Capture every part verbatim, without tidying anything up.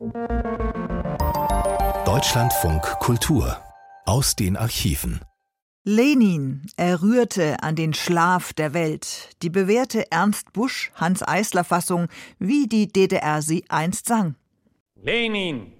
Deutschlandfunk Kultur aus den Archiven. Lenin, er rührte an den Schlaf der Welt. Die bewährte Ernst Busch, Hanns Eisler Fassung, wie die D D R sie einst sang. Lenin,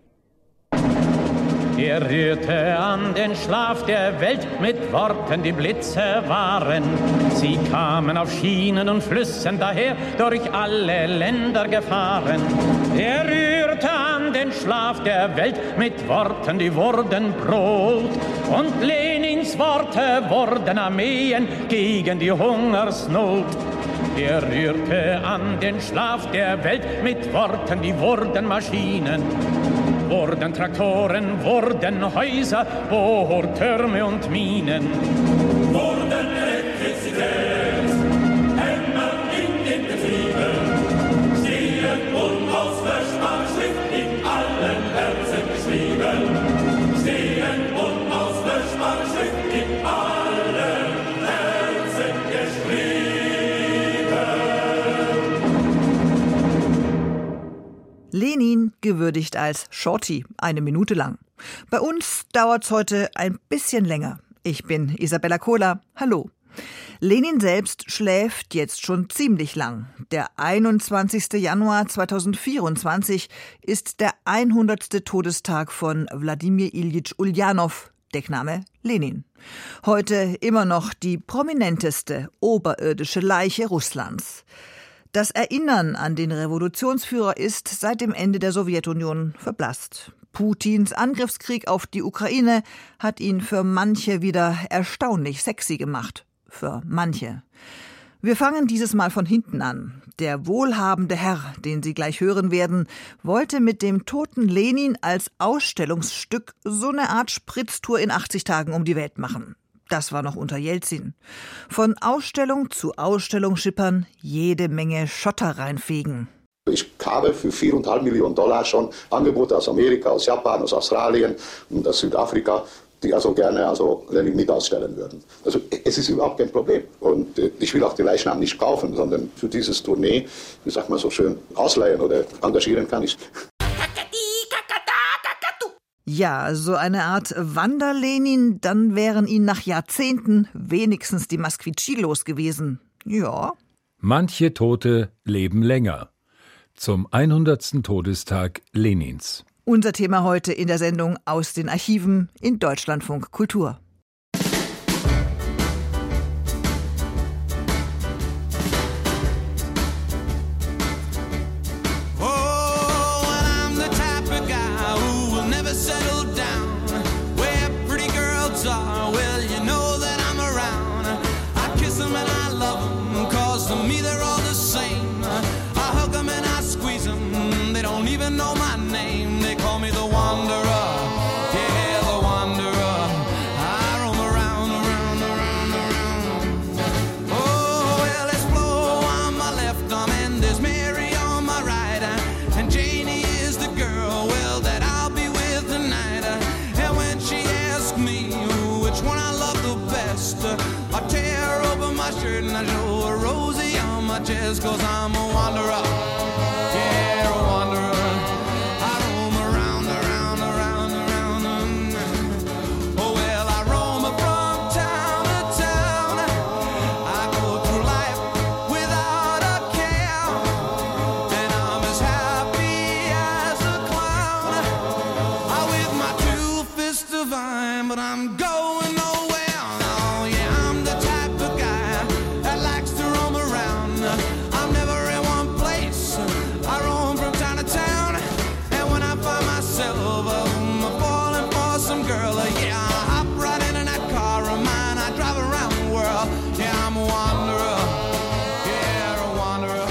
er rührte an den Schlaf der Welt mit Worten, die Blitze waren. Sie kamen auf Schienen und Flüssen daher, durch alle Länder gefahren. Er rührte an den Schlaf der Welt mit Worten, die wurden Brot. Und Lenins Worte wurden Armeen gegen die Hungersnot. Er rührte an den Schlaf der Welt mit Worten, die wurden Maschinen. Wurden Traktoren, wurden Häuser, Bohrtürme und Minen. Wurden Elektrizität, Hämmer in den Betrieben, stehen unauswäschbare Schrift in allen Herzen geschrieben. Stehen unauswäschbare Schrift in allen Herzen geschrieben. Lenin gewürdigt als Shorty, eine Minute lang. Bei uns dauert's heute ein bisschen länger. Ich bin Isabella Kohler. Hallo. Lenin selbst schläft jetzt schon ziemlich lang. Der einundzwanzigster Januar zweitausendvierundzwanzig ist der hundertste Todestag von Wladimir Iljitsch Uljanov, Deckname Lenin. Heute immer noch die prominenteste oberirdische Leiche Russlands. Das Erinnern an den Revolutionsführer ist seit dem Ende der Sowjetunion verblasst. Putins Angriffskrieg auf die Ukraine hat ihn für manche wieder erstaunlich sexy gemacht. Für manche. Wir fangen dieses Mal von hinten an. Der wohlhabende Herr, den Sie gleich hören werden, wollte mit dem toten Lenin als Ausstellungsstück so eine Art Spritztour in achtzig Tagen um die Welt machen. Das war noch unter Jelzin. Von Ausstellung zu Ausstellung schippern, jede Menge Schotter reinfegen. Ich habe für viereinhalb Millionen Dollar schon Angebote aus Amerika, aus Japan, aus Australien und aus Südafrika, die also gerne also Lenin mit ausstellen würden. Also es ist überhaupt kein Problem. Und äh, ich will auch den Leichnam nicht kaufen, sondern für dieses Tournee, wie sagt man so schön, ausleihen oder engagieren kann ich. Ja, so eine Art Wander-Lenin, dann wären ihn nach Jahrzehnten wenigstens die Masquicci los gewesen. Ja. Manche Tote leben länger. Zum hundertsten Todestag Lenins. Unser Thema heute in der Sendung Aus den Archiven in Deutschlandfunk Kultur. Just 'cause I'm a wanderer, yeah, a wanderer. I roam around, around, around, around. Oh well, I roam from town to town. I go through life without a care, and I'm as happy as a clown. I with my two fists divine, but I'm going nowhere. Oh yeah, I'm the type of guy that likes to roam around. I'm never in one place. I roam from town to town, and when I find myself um, falling for some girl, uh, yeah, I hop right into that car of mine. I drive around the world. Yeah, I'm a wanderer. Yeah, a wanderer.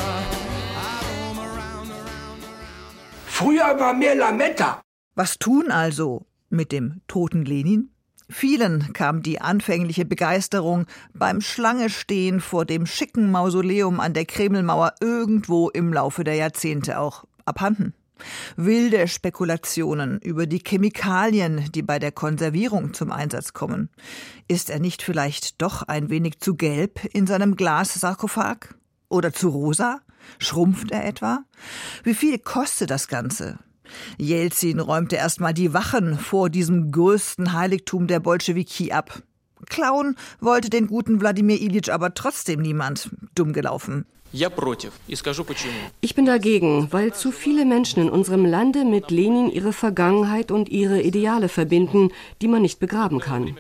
I roam around, around, around. Früher war mehr Lametta. Was tun also mit dem toten Lenin? Vielen kam die anfängliche Begeisterung beim Schlangestehen vor dem schicken Mausoleum an der Kremlmauer irgendwo im Laufe der Jahrzehnte auch abhanden. Wilde Spekulationen über die Chemikalien, die bei der Konservierung zum Einsatz kommen. Ist er nicht vielleicht doch ein wenig zu gelb in seinem Glassarkophag? Oder zu rosa? Schrumpft er etwa? Wie viel kostet das Ganze? Jelzin räumte erstmal die Wachen vor diesem größten Heiligtum der Bolschewiki ab. Klauen wollte den guten Wladimir Iljitsch aber trotzdem niemand. Dumm gelaufen. Ich bin dagegen, weil zu viele Menschen in unserem Lande mit Lenin ihre Vergangenheit und ihre Ideale verbinden, die man nicht begraben kann.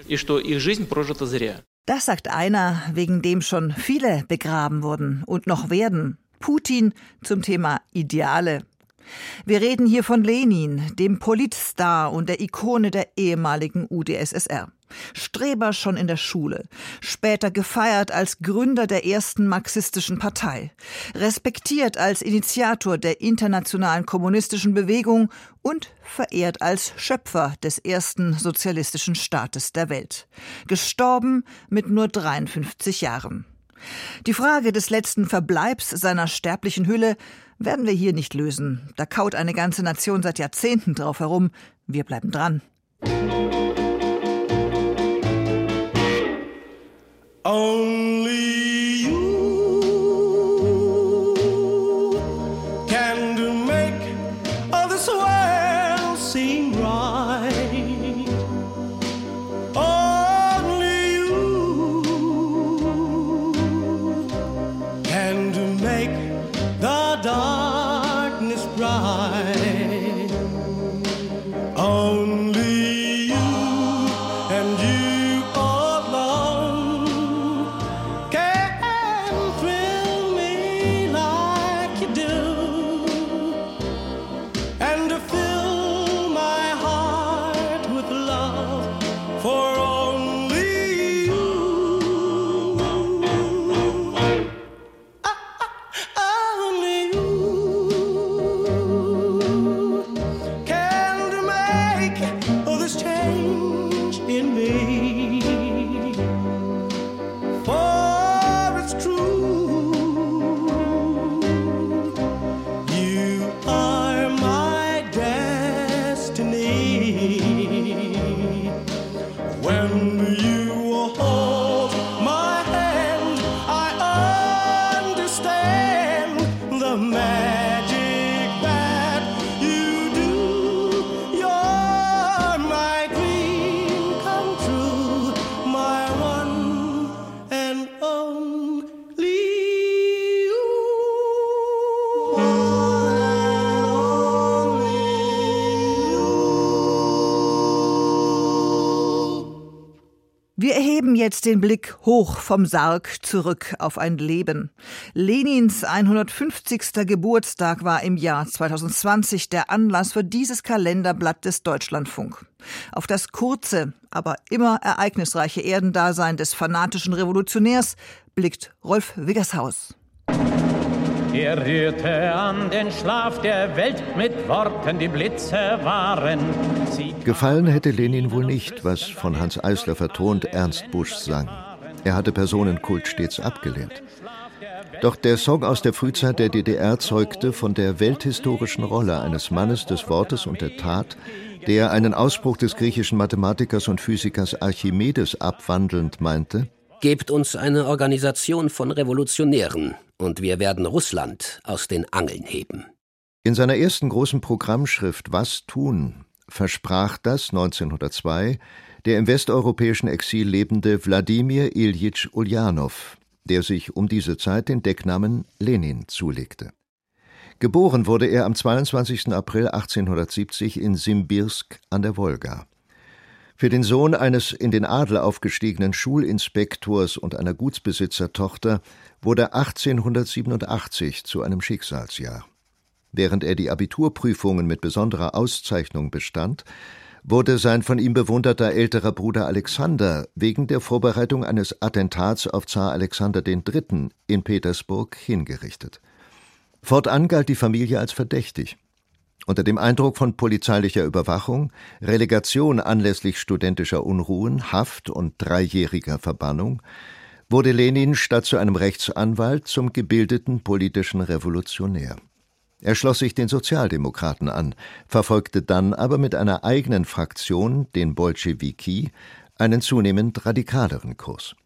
Das sagt einer, wegen dem schon viele begraben wurden und noch werden. Putin zum Thema Ideale. Wir reden hier von Lenin, dem Politstar und der Ikone der ehemaligen U d S S R. Streber schon in der Schule, später gefeiert als Gründer der ersten marxistischen Partei, respektiert als Initiator der internationalen kommunistischen Bewegung und verehrt als Schöpfer des ersten sozialistischen Staates der Welt. Gestorben mit nur dreiundfünfzig Jahren. Die Frage des letzten Verbleibs seiner sterblichen Hülle werden wir hier nicht lösen. Da kaut eine ganze Nation seit Jahrzehnten drauf herum. Wir bleiben dran. Only you can do make all this world seem right. Only you can do make the darkness bright. Only you and you Wir erheben jetzt den Blick hoch vom Sarg zurück auf ein Leben. Lenins hundertfünfzigster Geburtstag war im Jahr zweitausendzwanzig der Anlass für dieses Kalenderblatt des Deutschlandfunk. Auf das kurze, aber immer ereignisreiche Erdendasein des fanatischen Revolutionärs blickt Rolf Wiggershaus. Er rührte an den Schlaf der Welt mit Worten, die Blitze waren. Sie Gefallen hätte Lenin wohl nicht, was von Hans Eisler vertont Ernst Busch sang. Er hatte Personenkult stets abgelehnt. Doch der Song aus der Frühzeit der D D R zeugte von der welthistorischen Rolle eines Mannes des Wortes und der Tat, der einen Ausspruch des griechischen Mathematikers und Physikers Archimedes abwandelnd meinte: Gebt uns eine Organisation von Revolutionären und wir werden Russland aus den Angeln heben. In seiner ersten großen Programmschrift »Was tun« versprach das neunzehnhundertzwei der im westeuropäischen Exil lebende Wladimir Iljitsch Uljanov, der sich um diese Zeit den Decknamen Lenin zulegte. Geboren wurde er am zweiundzwanzigsten April achtzehnhundertsiebzig in Simbirsk an der Wolga. Für den Sohn eines in den Adel aufgestiegenen Schulinspektors und einer Gutsbesitzertochter wurde achtzehnhundertsiebenundachtzig zu einem Schicksalsjahr. Während er die Abiturprüfungen mit besonderer Auszeichnung bestand, wurde sein von ihm bewunderter älterer Bruder Alexander wegen der Vorbereitung eines Attentats auf Zar Alexander der Dritte. in Petersburg hingerichtet. Fortan galt die Familie als verdächtig. Unter dem Eindruck von polizeilicher Überwachung, Relegation anlässlich studentischer Unruhen, Haft und dreijähriger Verbannung wurde Lenin statt zu einem Rechtsanwalt zum gebildeten politischen Revolutionär. Er schloss sich den Sozialdemokraten an, verfolgte dann aber mit einer eigenen Fraktion, den Bolschewiki, einen zunehmend radikaleren Kurs.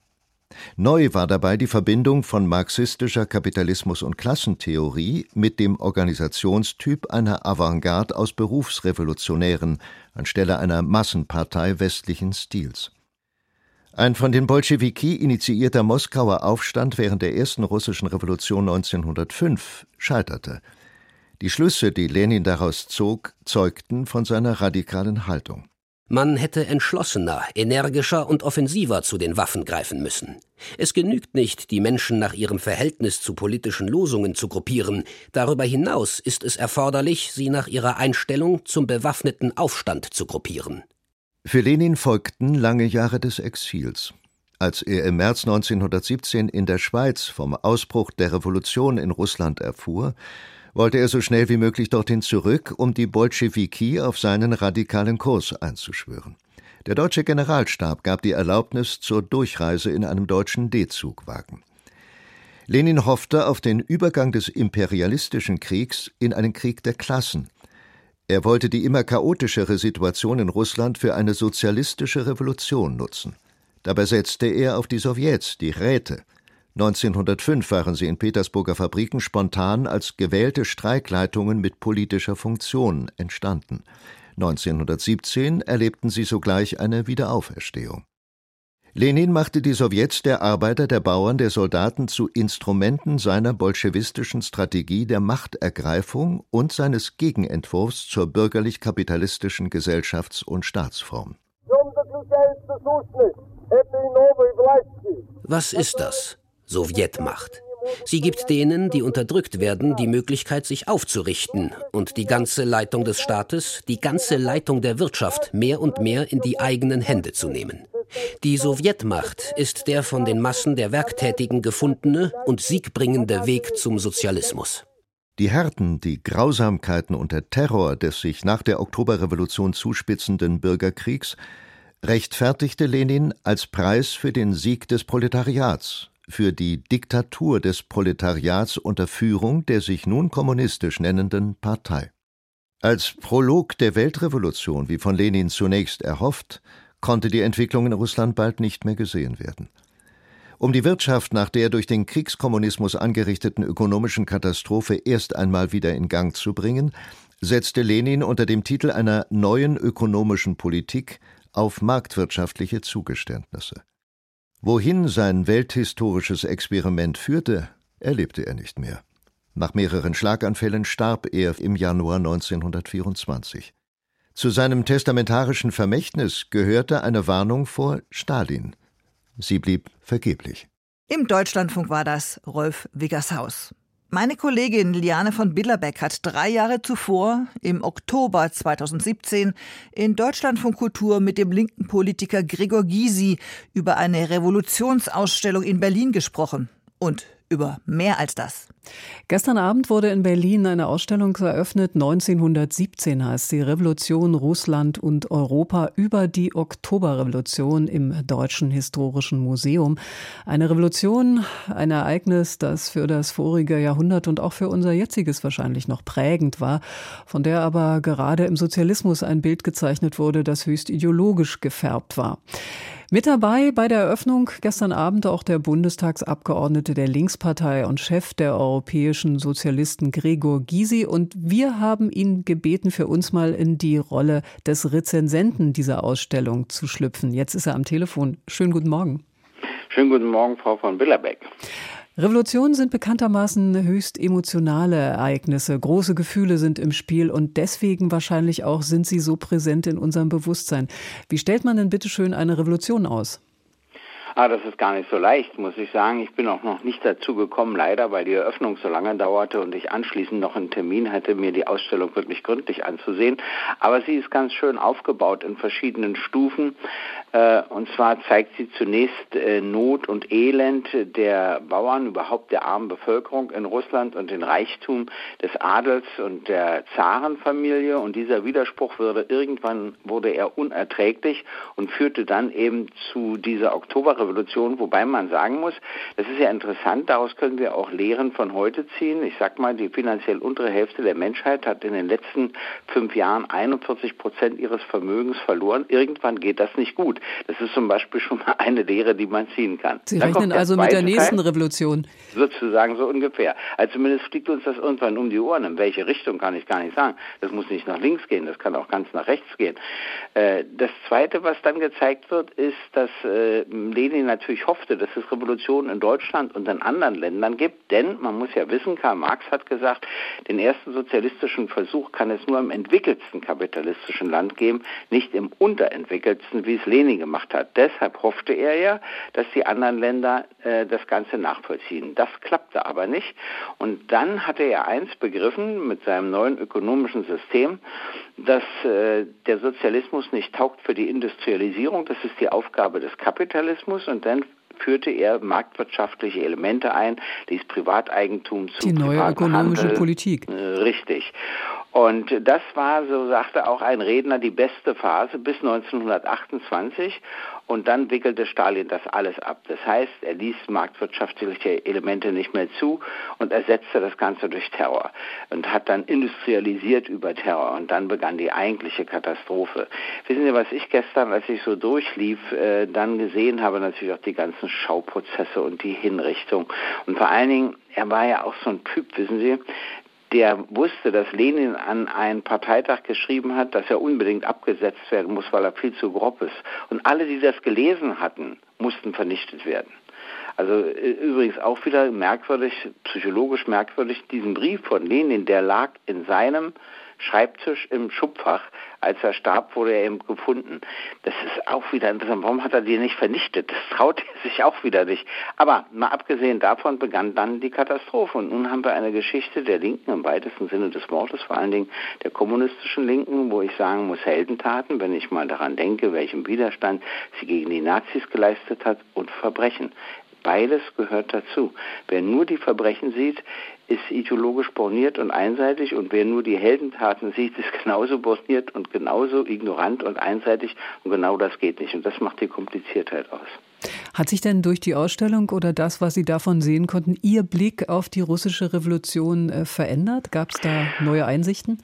Neu war dabei die Verbindung von marxistischer Kapitalismus- und Klassentheorie mit dem Organisationstyp einer Avantgarde aus Berufsrevolutionären anstelle einer Massenpartei westlichen Stils. Ein von den Bolschewiki initiierter Moskauer Aufstand während der ersten russischen Revolution neunzehnhundertfünf scheiterte. Die Schlüsse, die Lenin daraus zog, zeugten von seiner radikalen Haltung. Man hätte entschlossener, energischer und offensiver zu den Waffen greifen müssen. Es genügt nicht, die Menschen nach ihrem Verhältnis zu politischen Losungen zu gruppieren. Darüber hinaus ist es erforderlich, sie nach ihrer Einstellung zum bewaffneten Aufstand zu gruppieren. Für Lenin folgten lange Jahre des Exils. Als er im März neunzehnhundertsiebzehn in der Schweiz vom Ausbruch der Revolution in Russland erfuhr, wollte er so schnell wie möglich dorthin zurück, um die Bolschewiki auf seinen radikalen Kurs einzuschwören. Der deutsche Generalstab gab die Erlaubnis zur Durchreise in einem deutschen D-Zugwagen. Lenin hoffte auf den Übergang des imperialistischen Kriegs in einen Krieg der Klassen. Er wollte die immer chaotischere Situation in Russland für eine sozialistische Revolution nutzen. Dabei setzte er auf die Sowjets, die Räte. neunzehnhundertfünf waren sie in Petersburger Fabriken spontan als gewählte Streikleitungen mit politischer Funktion entstanden. neunzehnhundertsiebzehn erlebten sie sogleich eine Wiederauferstehung. Lenin machte die Sowjets der Arbeiter, der Bauern, der Soldaten zu Instrumenten seiner bolschewistischen Strategie der Machtergreifung und seines Gegenentwurfs zur bürgerlich-kapitalistischen Gesellschafts- und Staatsform. Was ist das? Sowjetmacht. Sie gibt denen, die unterdrückt werden, die Möglichkeit, sich aufzurichten und die ganze Leitung des Staates, die ganze Leitung der Wirtschaft mehr und mehr in die eigenen Hände zu nehmen. Die Sowjetmacht ist der von den Massen der Werktätigen gefundene und siegbringende Weg zum Sozialismus. Die Härten, die Grausamkeiten und der Terror des sich nach der Oktoberrevolution zuspitzenden Bürgerkriegs rechtfertigte Lenin als Preis für den Sieg des Proletariats, für die Diktatur des Proletariats unter Führung der sich nun kommunistisch nennenden Partei. Als Prolog der Weltrevolution, wie von Lenin zunächst erhofft, konnte die Entwicklung in Russland bald nicht mehr gesehen werden. Um die Wirtschaft nach der durch den Kriegskommunismus angerichteten ökonomischen Katastrophe erst einmal wieder in Gang zu bringen, setzte Lenin unter dem Titel einer neuen ökonomischen Politik auf marktwirtschaftliche Zugeständnisse. Wohin sein welthistorisches Experiment führte, erlebte er nicht mehr. Nach mehreren Schlaganfällen starb er im Januar neunzehnhundertvierundzwanzig. Zu seinem testamentarischen Vermächtnis gehörte eine Warnung vor Stalin. Sie blieb vergeblich. Im Deutschlandfunk war das Rolf Wiggershaus. Meine Kollegin Liane von Billerbeck hat drei Jahre zuvor, im Oktober zweitausendsiebzehn, in Deutschlandfunk Kultur mit dem linken Politiker Gregor Gysi über eine Revolutionsausstellung in Berlin gesprochen. Und über mehr als das. Gestern Abend wurde in Berlin eine Ausstellung eröffnet. neunzehnhundertsiebzehn heißt sie, Revolution, Russland und Europa über die Oktoberrevolution im Deutschen Historischen Museum. Eine Revolution, ein Ereignis, das für das vorige Jahrhundert und auch für unser jetziges wahrscheinlich noch prägend war, von der aber gerade im Sozialismus ein Bild gezeichnet wurde, das höchst ideologisch gefärbt war. Mit dabei bei der Eröffnung gestern Abend auch der Bundestagsabgeordnete der Linkspartei und Chef der europäischen Sozialisten Gregor Gysi. Und wir haben ihn gebeten, für uns mal in die Rolle des Rezensenten dieser Ausstellung zu schlüpfen. Jetzt ist er am Telefon. Schönen guten Morgen. Schönen guten Morgen, Frau von Billerbeck. Revolutionen sind bekanntermaßen höchst emotionale Ereignisse. Große Gefühle sind im Spiel und deswegen wahrscheinlich auch sind sie so präsent in unserem Bewusstsein. Wie stellt man denn bitte schön eine Revolution aus? Ah, das ist gar nicht so leicht, muss ich sagen. Ich bin auch noch nicht dazu gekommen, leider, weil die Eröffnung so lange dauerte und ich anschließend noch einen Termin hatte, mir die Ausstellung wirklich gründlich anzusehen. Aber sie ist ganz schön aufgebaut in verschiedenen Stufen. Und zwar zeigt sie zunächst Not und Elend der Bauern, überhaupt der armen Bevölkerung in Russland und den Reichtum des Adels und der Zarenfamilie. Und dieser Widerspruch wurde irgendwann wurde er unerträglich und führte dann eben zu dieser Oktoberrevolution. Revolution, wobei man sagen muss, das ist ja interessant, daraus können wir auch Lehren von heute ziehen. Ich sag mal, die finanziell untere Hälfte der Menschheit hat in den letzten fünf Jahren einundvierzig Prozent ihres Vermögens verloren. Irgendwann geht das nicht gut. Das ist zum Beispiel schon mal eine Lehre, die man ziehen kann. Sie Dann rechnen also mit der nächsten Teil, Revolution. Sozusagen so ungefähr. Also zumindest fliegt uns das irgendwann um die Ohren. In welche Richtung kann ich gar nicht sagen. Das muss nicht nach links gehen, das kann auch ganz nach rechts gehen. Das Zweite, was dann gezeigt wird, ist, dass Lenin natürlich hoffte, dass es Revolutionen in Deutschland und in anderen Ländern gibt. Denn man muss ja wissen, Karl Marx hat gesagt, den ersten sozialistischen Versuch kann es nur im entwickelsten kapitalistischen Land geben, nicht im unterentwickelsten, wie es Lenin gemacht hat. Deshalb hoffte er ja, dass die anderen Länder äh, das Ganze nachvollziehen. Das klappte aber nicht. Und dann hatte er eins begriffen mit seinem neuen ökonomischen System, dass äh, der Sozialismus nicht taugt für die Industrialisierung. Das ist die Aufgabe des Kapitalismus. Und dann führte er marktwirtschaftliche Elemente ein, dieses Privateigentum zu die neue ökonomische Handel. Politik. Äh, richtig. Und das war, so sagte auch ein Redner, die beste Phase bis neunzehnhundertachtundzwanzig. Und dann wickelte Stalin das alles ab. Das heißt, er ließ marktwirtschaftliche Elemente nicht mehr zu und ersetzte das Ganze durch Terror und hat dann industrialisiert über Terror. Und dann begann die eigentliche Katastrophe. Wissen Sie, was ich gestern, als ich so durchlief, äh, dann gesehen habe, natürlich auch die ganzen Schauprozesse und die Hinrichtung. Und vor allen Dingen, er war ja auch so ein Typ, wissen Sie, der wusste, dass Lenin an einen Parteitag geschrieben hat, dass er unbedingt abgesetzt werden muss, weil er viel zu grob ist. Und alle, die das gelesen hatten, mussten vernichtet werden. Also übrigens auch wieder merkwürdig, psychologisch merkwürdig, diesen Brief von Lenin, der lag in seinem Schreibtisch im Schubfach. Als er starb, wurde er eben gefunden. Das ist auch wieder interessant. Warum hat er die nicht vernichtet? Das traut er sich auch wieder nicht. Aber mal abgesehen davon begann dann die Katastrophe. Und nun haben wir eine Geschichte der Linken im weitesten Sinne des Wortes, vor allen Dingen der kommunistischen Linken, wo ich sagen muss, Heldentaten, wenn ich mal daran denke, welchen Widerstand sie gegen die Nazis geleistet hat, und Verbrechen. Beides gehört dazu. Wer nur die Verbrechen sieht, ist ideologisch borniert und einseitig, und wer nur die Heldentaten sieht, ist genauso borniert und genauso ignorant und einseitig, und genau das geht nicht, und das macht die Kompliziertheit aus. Hat sich denn durch die Ausstellung oder das, was Sie davon sehen konnten, Ihr Blick auf die russische Revolution äh, verändert? Gab es da neue Einsichten?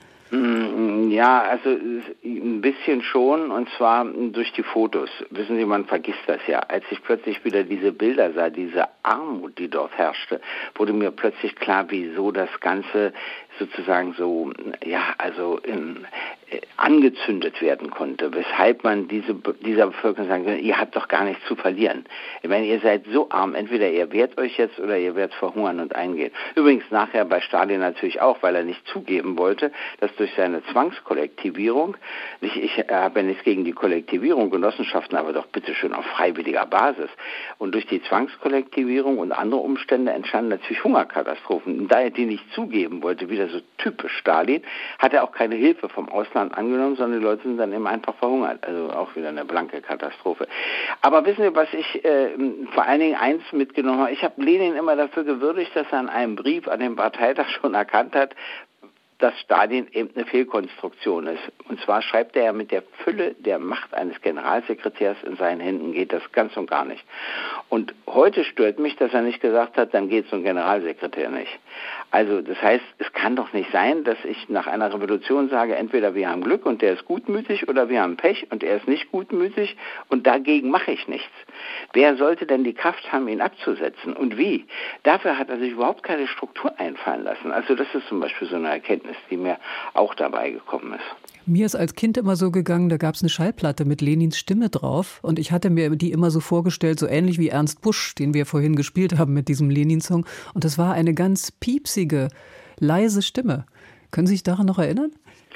Ja, also ein bisschen schon, und zwar durch die Fotos. Wissen Sie, man vergisst das ja. Als ich plötzlich wieder diese Bilder sah, diese Armut, die dort herrschte, wurde mir plötzlich klar, wieso das Ganze sozusagen so, ja, also in, äh, angezündet werden konnte, weshalb man diese, dieser Bevölkerung sagen kann, ihr habt doch gar nichts zu verlieren. Ich meine, ihr seid so arm, entweder ihr wehrt euch jetzt oder ihr werdet verhungern und eingehen. Übrigens nachher bei Stalin natürlich auch, weil er nicht zugeben wollte, dass durch seine Zwangskollektivierung, ich, ich habe ja nichts gegen die Kollektivierung, Genossenschaften, aber doch bitteschön auf freiwilliger Basis. Und durch die Zwangskollektivierung und andere Umstände entstanden natürlich Hungerkatastrophen. Und da er die nicht zugeben wollte, wieder so typisch Stalin, hat er auch keine Hilfe vom Ausland angenommen, sondern die Leute sind dann eben einfach verhungert. Also auch wieder eine blanke Katastrophe. Aber wissen Sie, was ich äh, vor allen Dingen eins mitgenommen habe? Ich habe Lenin immer dafür gewürdigt, dass er in einem Brief an den Parteitag schon erkannt hat, dass Stalin eben eine Fehlkonstruktion ist. Und zwar schreibt er ja, mit der Fülle der Macht eines Generalsekretärs in seinen Händen geht das ganz und gar nicht. Und heute stört mich, dass er nicht gesagt hat, dann geht so ein Generalsekretär nicht. Also das heißt, es kann doch nicht sein, dass ich nach einer Revolution sage, entweder wir haben Glück und der ist gutmütig, oder wir haben Pech und er ist nicht gutmütig und dagegen mache ich nichts. Wer sollte denn die Kraft haben, ihn abzusetzen, und wie? Dafür hat er sich überhaupt keine Struktur einfallen lassen. Also das ist zum Beispiel so eine Erkenntnis, die mir auch dabei gekommen ist. Mir ist als Kind immer so gegangen, da gab es eine Schallplatte mit Lenins Stimme drauf, und ich hatte mir die immer so vorgestellt, so ähnlich wie Ernst Busch, den wir vorhin gespielt haben mit diesem Lenin-Song, und das war eine ganz piepsige, leise Stimme. Können Sie sich daran noch erinnern?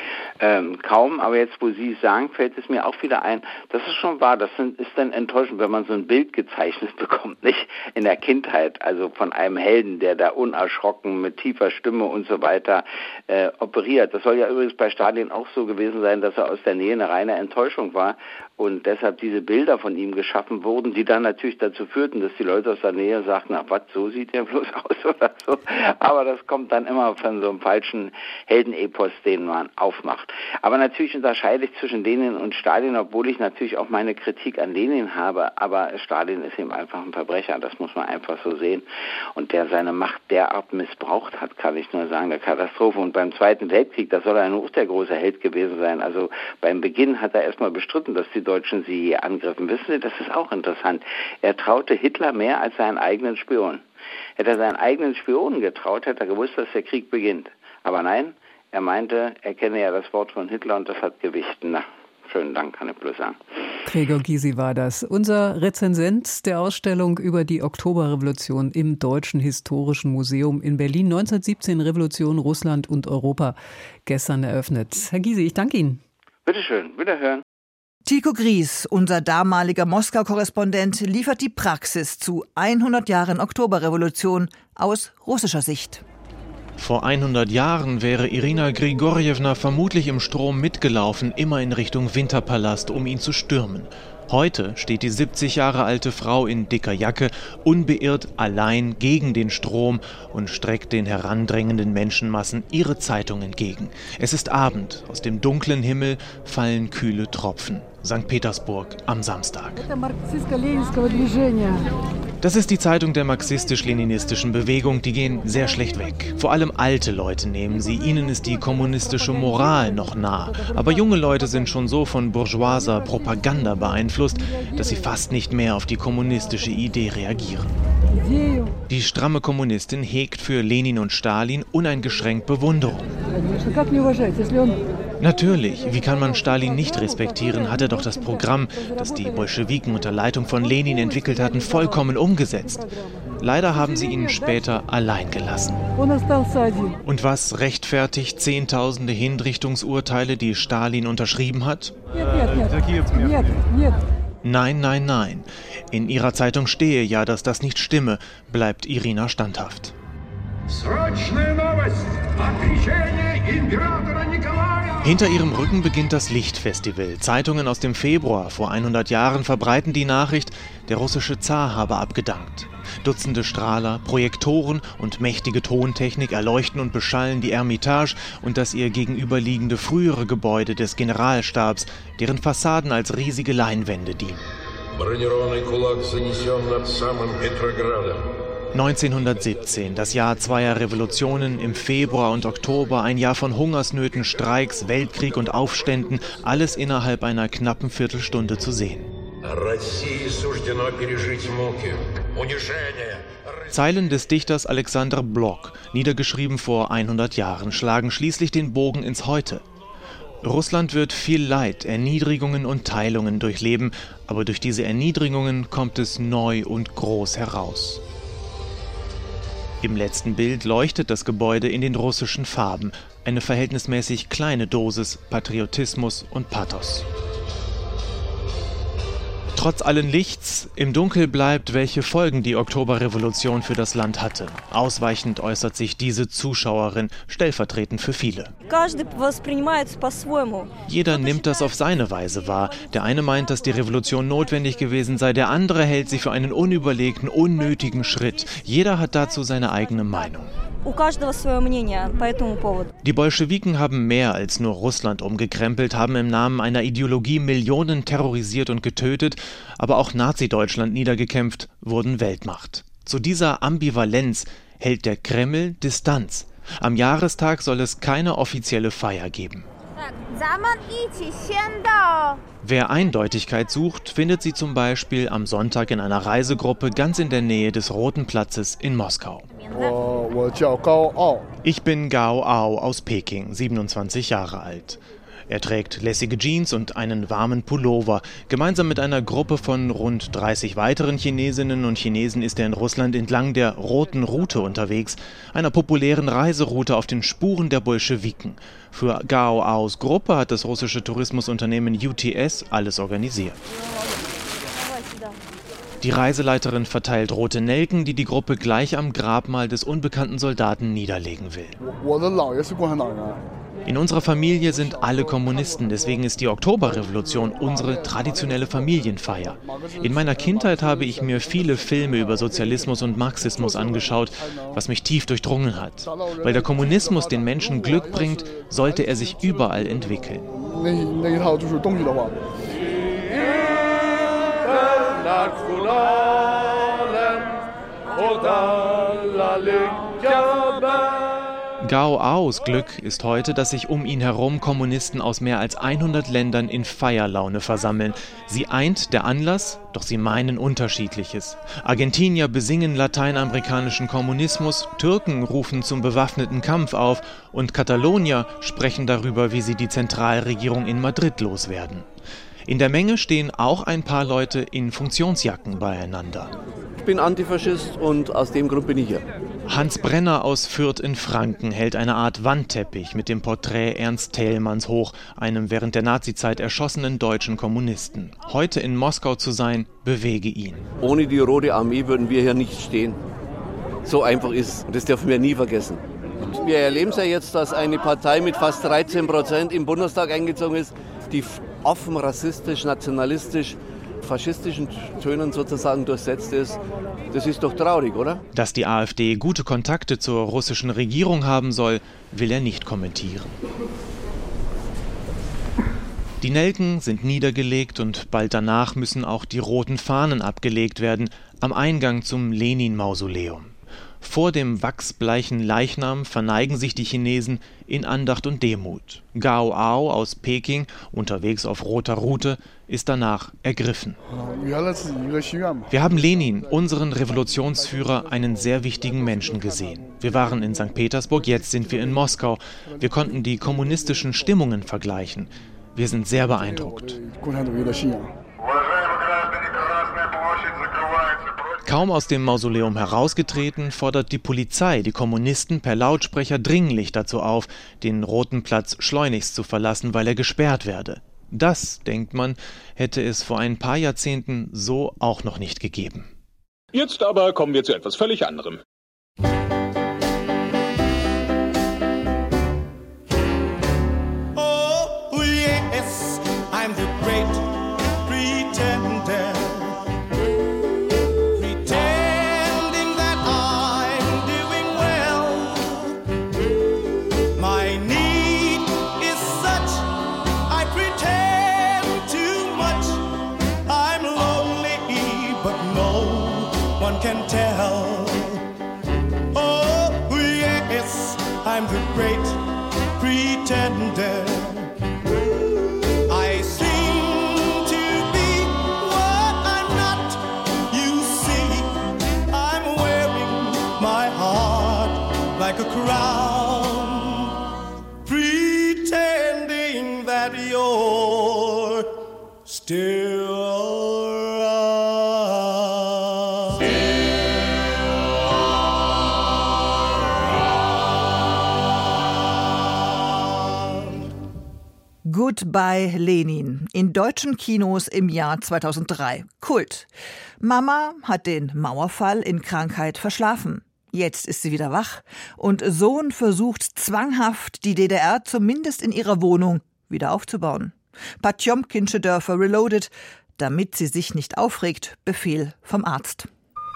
Ähm, kaum, aber jetzt, wo Sie es sagen, fällt es mir auch wieder ein, das ist schon wahr, das sind, ist dann enttäuschend, wenn man so ein Bild gezeichnet bekommt, nicht in der Kindheit, also von einem Helden, der da unerschrocken mit tiefer Stimme und so weiter äh, operiert. Das soll ja übrigens bei Stalin auch so gewesen sein, dass er aus der Nähe eine reine Enttäuschung war und deshalb diese Bilder von ihm geschaffen wurden, die dann natürlich dazu führten, dass die Leute aus der Nähe sagten, ach was, so sieht der bloß aus oder so. Aber das kommt dann immer von so einem falschen Heldenepos, den man aufmacht. gemacht. Aber natürlich unterscheide ich zwischen Lenin und Stalin, obwohl ich natürlich auch meine Kritik an Lenin habe. Aber Stalin ist eben einfach ein Verbrecher, das muss man einfach so sehen. Und der seine Macht derart missbraucht hat, kann ich nur sagen, eine Katastrophe. Und beim Zweiten Weltkrieg, da soll er nur der große Held gewesen sein. Also beim Beginn hat er erstmal bestritten, dass die Deutschen sie je angriffen. Wissen Sie, das ist auch interessant. Er traute Hitler mehr als seinen eigenen Spion. Hätte er seinen eigenen Spionen getraut, hätte er gewusst, dass der Krieg beginnt. Aber nein, er meinte, er kenne ja das Wort von Hitler und das hat Gewicht. Na, schönen Dank, kann ich bloß sagen. Gregor Gysi war das, unser Rezensent der Ausstellung über die Oktoberrevolution im Deutschen Historischen Museum in Berlin. neunzehnhundertsiebzehn, Revolution, Russland und Europa, gestern eröffnet. Herr Gysi, ich danke Ihnen. Bitteschön, wiederhören. Tilko Gries, unser damaliger Moskau-Korrespondent, liefert die Praxis zu hundert Jahren Oktoberrevolution aus russischer Sicht. Vor hundert Jahren wäre Irina Grigorjewna vermutlich im Strom mitgelaufen, immer in Richtung Winterpalast, um ihn zu stürmen. Heute steht die siebzig Jahre alte Frau in dicker Jacke unbeirrt allein gegen den Strom und streckt den herandrängenden Menschenmassen ihre Zeitung entgegen. Es ist Abend, aus dem dunklen Himmel fallen kühle Tropfen. Sankt Petersburg am Samstag. Das ist die Zeitung der marxistisch-leninistischen Bewegung, die gehen sehr schlecht weg. Vor allem alte Leute nehmen sie, ihnen ist die kommunistische Moral noch nah. Aber junge Leute sind schon so von bourgeoiser Propaganda beeinflusst, dass sie fast nicht mehr auf die kommunistische Idee reagieren. Die stramme Kommunistin hegt für Lenin und Stalin uneingeschränkt Bewunderung. Natürlich, wie kann man Stalin nicht respektieren, hat er doch das Programm, das die Bolschewiken unter Leitung von Lenin entwickelt hatten, vollkommen umgesetzt. Leider haben sie ihn später allein gelassen. Und was rechtfertigt Zehntausende Hinrichtungsurteile, die Stalin unterschrieben hat? Nein, nein, nein. In ihrer Zeitung stehe ja, dass das nicht stimme, bleibt Irina standhaft. Hinter ihrem Rücken beginnt das Lichtfestival. Zeitungen aus dem Februar vor hundert Jahren verbreiten die Nachricht, der russische Zar habe abgedankt. Dutzende Strahler, Projektoren und mächtige Tontechnik erleuchten und beschallen die Ermitage und das ihr gegenüberliegende frühere Gebäude des Generalstabs, deren Fassaden als riesige Leinwände dienen. neunzehnhundertsiebzehn, das Jahr zweier Revolutionen im Februar und Oktober, ein Jahr von Hungersnöten, Streiks, Weltkrieg und Aufständen, alles innerhalb einer knappen Viertelstunde zu sehen. Zeilen des Dichters Alexander Blok, niedergeschrieben vor hundert Jahren, schlagen schließlich den Bogen ins Heute. Russland wird viel Leid, Erniedrigungen und Teilungen durchleben, aber durch diese Erniedrigungen kommt es neu und groß heraus. Im letzten Bild leuchtet das Gebäude in den russischen Farben, eine verhältnismäßig kleine Dosis Patriotismus und Pathos. Trotz allen Lichts, im Dunkel bleibt, welche Folgen die Oktoberrevolution für das Land hatte. Ausweichend äußert sich diese Zuschauerin, stellvertretend für viele. Jeder nimmt das auf seine Weise wahr. Der eine meint, dass die Revolution notwendig gewesen sei, der andere hält sie für einen unüberlegten, unnötigen Schritt. Jeder hat dazu seine eigene Meinung. Die Bolschewiken haben mehr als nur Russland umgekrempelt, haben im Namen einer Ideologie Millionen terrorisiert und getötet, aber auch Nazi-Deutschland niedergekämpft, wurden Weltmacht. Zu dieser Ambivalenz hält der Kreml Distanz. Am Jahrestag soll es keine offizielle Feier geben. Wer Eindeutigkeit sucht, findet sie zum Beispiel am Sonntag in einer Reisegruppe ganz in der Nähe des Roten Platzes in Moskau. Ich bin Gao Ao aus Peking, siebenundzwanzig Jahre alt. Er trägt lässige Jeans und einen warmen Pullover. Gemeinsam mit einer Gruppe von rund dreißig weiteren Chinesinnen und Chinesen ist er in Russland entlang der Roten Route unterwegs, einer populären Reiseroute auf den Spuren der Bolschewiken. Für Gao Aos Gruppe hat das russische Tourismusunternehmen U T S alles organisiert. Die Reiseleiterin verteilt rote Nelken, die die Gruppe gleich am Grabmal des unbekannten Soldaten niederlegen will. In unserer Familie sind alle Kommunisten, deswegen ist die Oktoberrevolution unsere traditionelle Familienfeier. In meiner Kindheit habe ich mir viele Filme über Sozialismus und Marxismus angeschaut, was mich tief durchdrungen hat. Weil der Kommunismus den Menschen Glück bringt, sollte er sich überall entwickeln. Gao Aos Glück ist heute, dass sich um ihn herum Kommunisten aus mehr als hundert Ländern in Feierlaune versammeln. Sie eint der Anlass, doch sie meinen Unterschiedliches. Argentinier besingen lateinamerikanischen Kommunismus, Türken rufen zum bewaffneten Kampf auf und Katalonier sprechen darüber, wie sie die Zentralregierung in Madrid loswerden. In der Menge stehen auch ein paar Leute in Funktionsjacken beieinander. Ich bin Antifaschist und aus dem Grund bin ich hier. Hans Brenner aus Fürth in Franken hält eine Art Wandteppich mit dem Porträt Ernst Thälmanns hoch, einem während der Nazizeit erschossenen deutschen Kommunisten. Heute in Moskau zu sein, bewege ihn. Ohne die Rote Armee würden wir hier nicht stehen. So einfach ist es. Und das dürfen wir nie vergessen. Wir erleben es ja jetzt, dass eine Partei mit fast dreizehn Prozent im Bundestag eingezogen ist, die offen rassistisch, nationalistisch, faschistischen Tönen sozusagen durchsetzt ist. Das ist doch traurig, oder? Dass die AfD gute Kontakte zur russischen Regierung haben soll, will er nicht kommentieren. Die Nelken sind niedergelegt und bald danach müssen auch die roten Fahnen abgelegt werden am Eingang zum Lenin-Mausoleum. Vor dem wachsbleichen Leichnam verneigen sich die Chinesen in Andacht und Demut. Gao Ao aus Peking, unterwegs auf roter Route, ist danach ergriffen. Wir haben Lenin, unseren Revolutionsführer, einen sehr wichtigen Menschen gesehen. Wir waren in Sankt Petersburg, jetzt sind wir in Moskau. Wir konnten die kommunistischen Stimmungen vergleichen. Wir sind sehr beeindruckt. Kaum aus dem Mausoleum herausgetreten, fordert die Polizei die Kommunisten per Lautsprecher dringlich dazu auf, den Roten Platz schleunigst zu verlassen, weil er gesperrt werde. Das, denkt man, hätte es vor ein paar Jahrzehnten so auch noch nicht gegeben. Jetzt aber kommen wir zu etwas völlig anderem. Oh, yes, I'm the great pretender. Can tell. Oh, yes, I'm the great pretender. I seem to be what I'm not. You see, I'm wearing my heart like a crown, pretending that you're still Goodbye Lenin in deutschen Kinos im Jahr zweitausenddrei. Kult. Mama hat den Mauerfall in Krankheit verschlafen. Jetzt ist sie wieder wach und Sohn versucht zwanghaft, die D D R zumindest in ihrer Wohnung wieder aufzubauen. Potjomkinsche Dörfer reloaded, damit sie sich nicht aufregt, Befehl vom Arzt.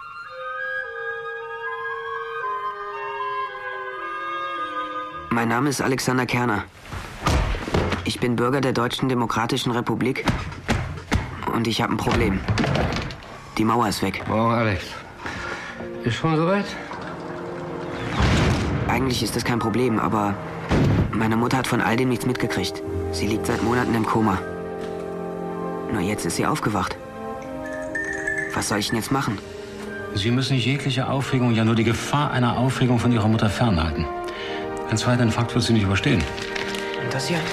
Mein Name ist Alexander Kerner. Ich bin Bürger der Deutschen Demokratischen Republik und ich habe ein Problem. Die Mauer ist weg. Oh, Alex. Ist schon soweit? Eigentlich ist das kein Problem, aber meine Mutter hat von all dem nichts mitgekriegt. Sie liegt seit Monaten im Koma. Nur jetzt ist sie aufgewacht. Was soll ich denn jetzt machen? Sie müssen jegliche Aufregung, ja nur die Gefahr einer Aufregung von Ihrer Mutter fernhalten. Ein zweiter Infarkt wird sie nicht überstehen. Und das hier?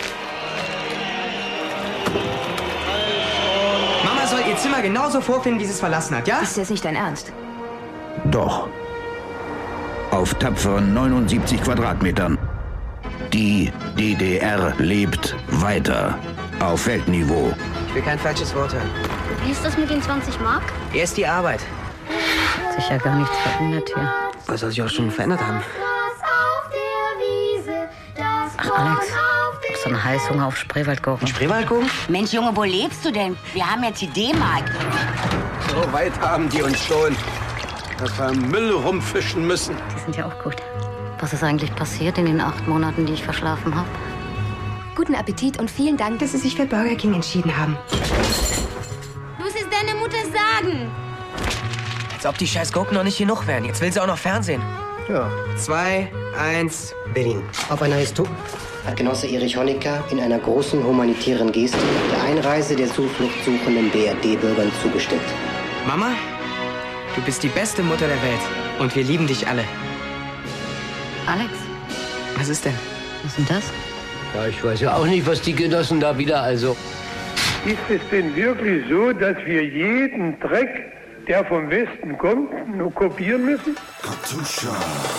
Mama soll ihr Zimmer genauso vorfinden, wie sie es verlassen hat, ja? Ist jetzt nicht dein Ernst? Doch. Auf tapferen neunundsiebzig Quadratmetern. Die D D R lebt weiter. Auf Weltniveau. Ich will kein falsches Wort hören. Wie ist das mit den zwanzig Mark? Erst die Arbeit. Hat sich ja gar nichts verändert hier. Was soll sich auch schon verändert haben? Ach, Alex, du hast so einen Heißhunger auf Spreewaldgurken. Spreewaldgurken? Mensch, Junge, wo lebst du denn? Wir haben jetzt die D-Mark. So weit haben die uns schon, dass wir Müll rumfischen müssen. Die sind ja auch gut. Was ist eigentlich passiert in den acht Monaten, die ich verschlafen habe? Guten Appetit und vielen Dank, dass Sie sich für Burger King entschieden haben. Muss es deine Mutter sagen? Als ob die scheiß Gurken noch nicht genug wären. Jetzt will sie auch noch Fernsehen. Ja. Zwei, eins, Berlin. Auf einer Historie hat Genosse Erich Honecker in einer großen humanitären Geste der Einreise der Zuflucht suchenden B R D-Bürgern zugestimmt. Mama, du bist die beste Mutter der Welt. Und wir lieben dich alle. Alex? Was ist denn? Was ist denn das? Ja, ich weiß ja auch nicht, was die Genossen da wieder also... Ist es denn wirklich so, dass wir jeden Dreck, der vom Westen kommt, nur kopieren müssen? Katusha.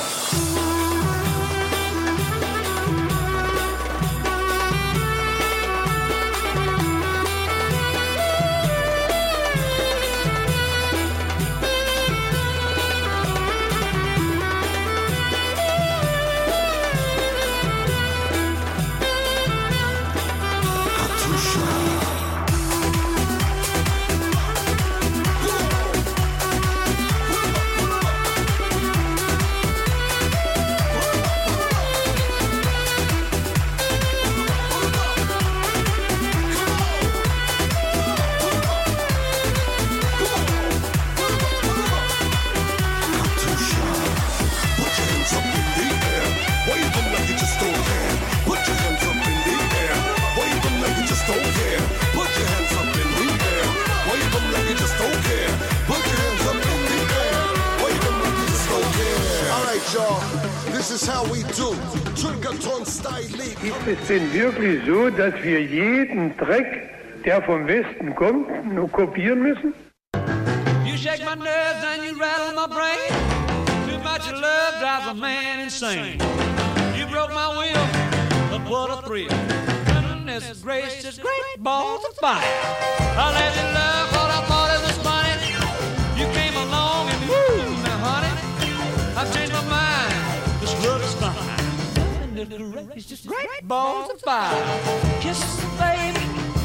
Ist es denn wirklich so, dass wir jeden Dreck, der vom Westen kommt, nur kopieren müssen? You shake my nerves and you rattle my brain. Too much love drives a man insane. You broke my will, but what a thrill. Goodness gracious, great balls of fire. I let you love what I thought it was funny. You came along and woo, now honey, I've changed my mind. This love is fine. It's just great balls of fire. Kisses, baby.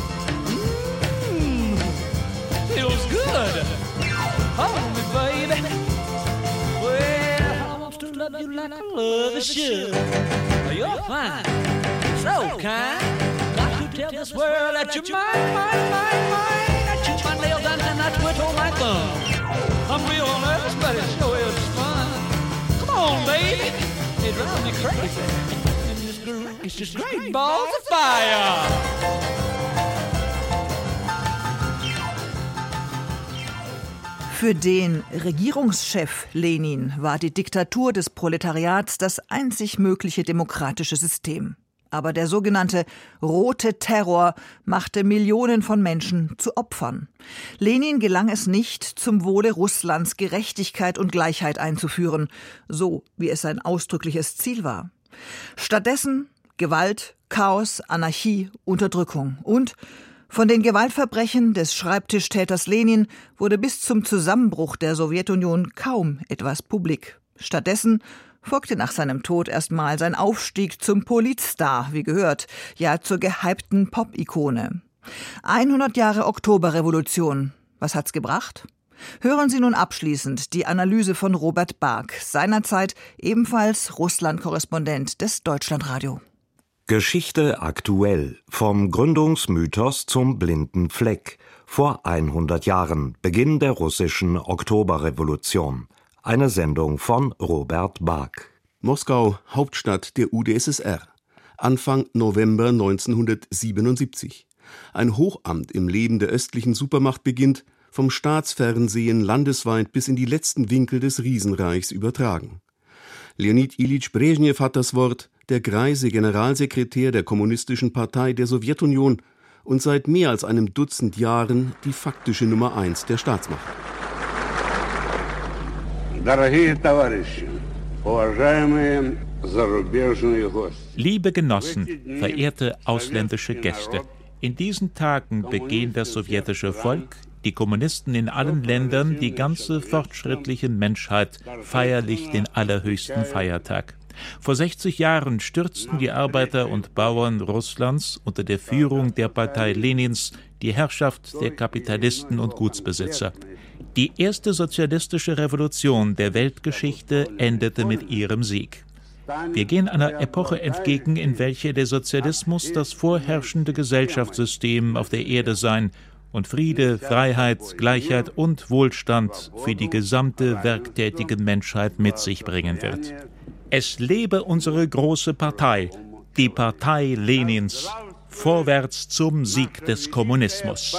Mmm, feels good. Hold me, baby. Well, I want to love you like I love a should. You're fine, so kind. Got to tell this world that you're mine, mine, mine, mine. I chew my nails down and I twiddle my thumb. I'm real nervous, but it sure is fun. Come on, baby. It drives me crazy. It's just great balls of fire. Für den Regierungschef Lenin war die Diktatur des Proletariats das einzig mögliche demokratische System. Aber der sogenannte Rote Terror machte Millionen von Menschen zu Opfern. Lenin gelang es nicht, zum Wohle Russlands Gerechtigkeit und Gleichheit einzuführen, so wie es sein ausdrückliches Ziel war. Stattdessen Gewalt, Chaos, Anarchie, Unterdrückung. Und von den Gewaltverbrechen des Schreibtischtäters Lenin wurde bis zum Zusammenbruch der Sowjetunion kaum etwas publik. Stattdessen folgte nach seinem Tod erstmal sein Aufstieg zum Politstar, wie gehört, ja zur gehypten Pop-Ikone. hundert Jahre Oktoberrevolution. Was hat's gebracht? Hören Sie nun abschließend die Analyse von Robert Bark, seinerzeit ebenfalls Russland-Korrespondent des Deutschlandradio. Geschichte aktuell. Vom Gründungsmythos zum blinden Fleck. Vor hundert Jahren. Beginn der russischen Oktoberrevolution. Eine Sendung von Robert Bark. Moskau, Hauptstadt der U d S S R. Anfang November neunzehnhundertsiebenundsiebzig. Ein Hochamt im Leben der östlichen Supermacht beginnt, vom Staatsfernsehen landesweit bis in die letzten Winkel des Riesenreichs übertragen. Leonid Ilyich Brezhnev hat das Wort, der greise Generalsekretär der Kommunistischen Partei der Sowjetunion und seit mehr als einem Dutzend Jahren die faktische Nummer eins der Staatsmacht. Liebe Genossen, verehrte ausländische Gäste, in diesen Tagen begehen das sowjetische Volk, die Kommunisten in allen Ländern, die ganze fortschrittliche Menschheit feierlich den allerhöchsten Feiertag. Vor sechzig Jahren stürzten die Arbeiter und Bauern Russlands unter der Führung der Partei Lenins die Herrschaft der Kapitalisten und Gutsbesitzer. Die erste sozialistische Revolution der Weltgeschichte endete mit ihrem Sieg. Wir gehen einer Epoche entgegen, in welcher der Sozialismus das vorherrschende Gesellschaftssystem auf der Erde sein und Friede, Freiheit, Gleichheit und Wohlstand für die gesamte werktätige Menschheit mit sich bringen wird. Es lebe unsere große Partei, die Partei Lenins. Vorwärts zum Sieg des Kommunismus.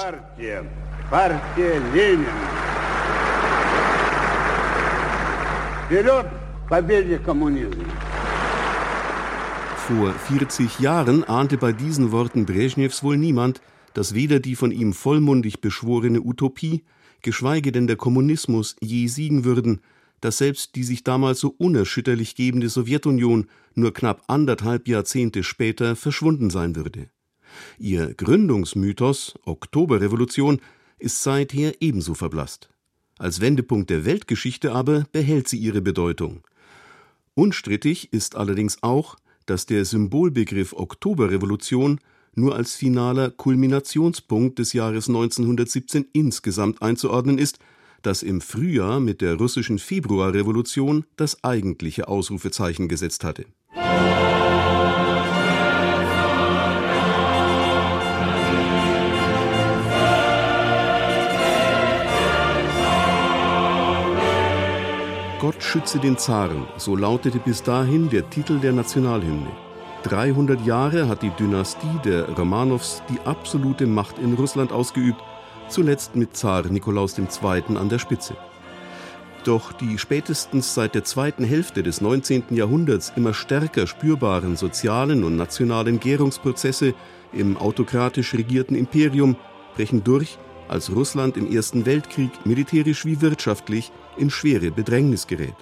Vor vierzig Jahren ahnte bei diesen Worten Brezhnevs wohl niemand, dass weder die von ihm vollmundig beschworene Utopie, geschweige denn der Kommunismus je siegen würden, dass selbst die sich damals so unerschütterlich gebende Sowjetunion nur knapp anderthalb Jahrzehnte später verschwunden sein würde. Ihr Gründungsmythos, Oktoberrevolution, ist seither ebenso verblasst. Als Wendepunkt der Weltgeschichte aber behält sie ihre Bedeutung. Unstrittig ist allerdings auch, dass der Symbolbegriff Oktoberrevolution nur als finaler Kulminationspunkt des Jahres neunzehnhundertsiebzehn insgesamt einzuordnen ist, das im Frühjahr mit der russischen Februarrevolution das eigentliche Ausrufezeichen gesetzt hatte. Gott schütze den Zaren, so lautete bis dahin der Titel der Nationalhymne. dreihundert Jahre hat die Dynastie der Romanows die absolute Macht in Russland ausgeübt, zuletzt mit Zar Nikolaus der Zweite an der Spitze. Doch die spätestens seit der zweiten Hälfte des neunzehnten Jahrhunderts immer stärker spürbaren sozialen und nationalen Gärungsprozesse im autokratisch regierten Imperium brechen durch, als Russland im Ersten Weltkrieg militärisch wie wirtschaftlich in schwere Bedrängnis gerät.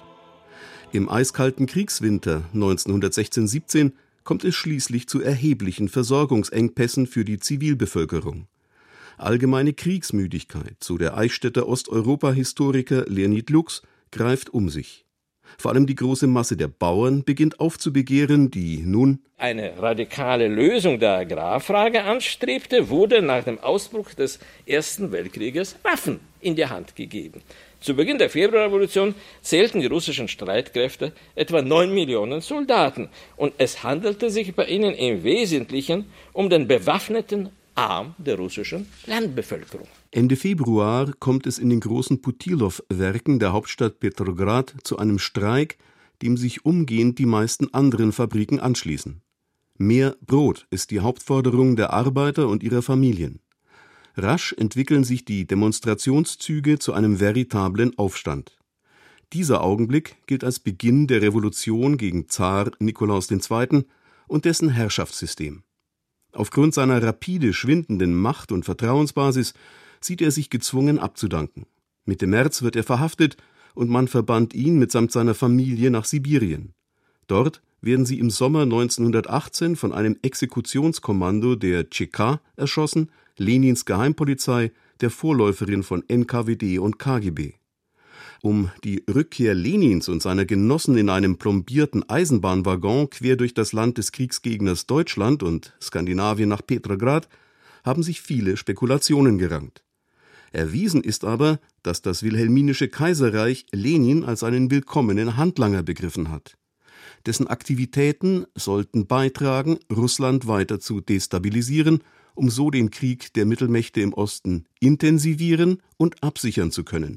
Im eiskalten Kriegswinter neunzehnhundertsechzehn siebzehn kommt es schließlich zu erheblichen Versorgungsengpässen für die Zivilbevölkerung. Allgemeine Kriegsmüdigkeit, so der Eichstätter Osteuropa-Historiker Leonid Lux, greift um sich. Vor allem die große Masse der Bauern beginnt aufzubegehren, die nun eine radikale Lösung der Agrarfrage anstrebte, wurde nach dem Ausbruch des Ersten Weltkrieges Waffen in die Hand gegeben. Zu Beginn der Februarrevolution zählten die russischen Streitkräfte etwa neun Millionen Soldaten und es handelte sich bei ihnen im Wesentlichen um den bewaffneten Arm der russischen Landbevölkerung. Ende Februar kommt es in den großen Putilow-Werken der Hauptstadt Petrograd zu einem Streik, dem sich umgehend die meisten anderen Fabriken anschließen. Mehr Brot ist die Hauptforderung der Arbeiter und ihrer Familien. Rasch entwickeln sich die Demonstrationszüge zu einem veritablen Aufstand. Dieser Augenblick gilt als Beginn der Revolution gegen Zar Nikolaus der Zweite und dessen Herrschaftssystem. Aufgrund seiner rapide schwindenden Macht- und Vertrauensbasis sieht er sich gezwungen abzudanken. Mitte März wird er verhaftet und man verbannt ihn mitsamt seiner Familie nach Sibirien. Dort werden sie im Sommer neunzehnhundertachtzehn von einem Exekutionskommando der Tsch K erschossen, Lenins Geheimpolizei, der Vorläuferin von N K W D und K G B. Um die Rückkehr Lenins und seiner Genossen in einem plombierten Eisenbahnwaggon quer durch das Land des Kriegsgegners Deutschland und Skandinavien nach Petrograd haben sich viele Spekulationen gerankt. Erwiesen ist aber, dass das wilhelminische Kaiserreich Lenin als einen willkommenen Handlanger begriffen hat. Dessen Aktivitäten sollten beitragen, Russland weiter zu destabilisieren, um so den Krieg der Mittelmächte im Osten intensivieren und absichern zu können.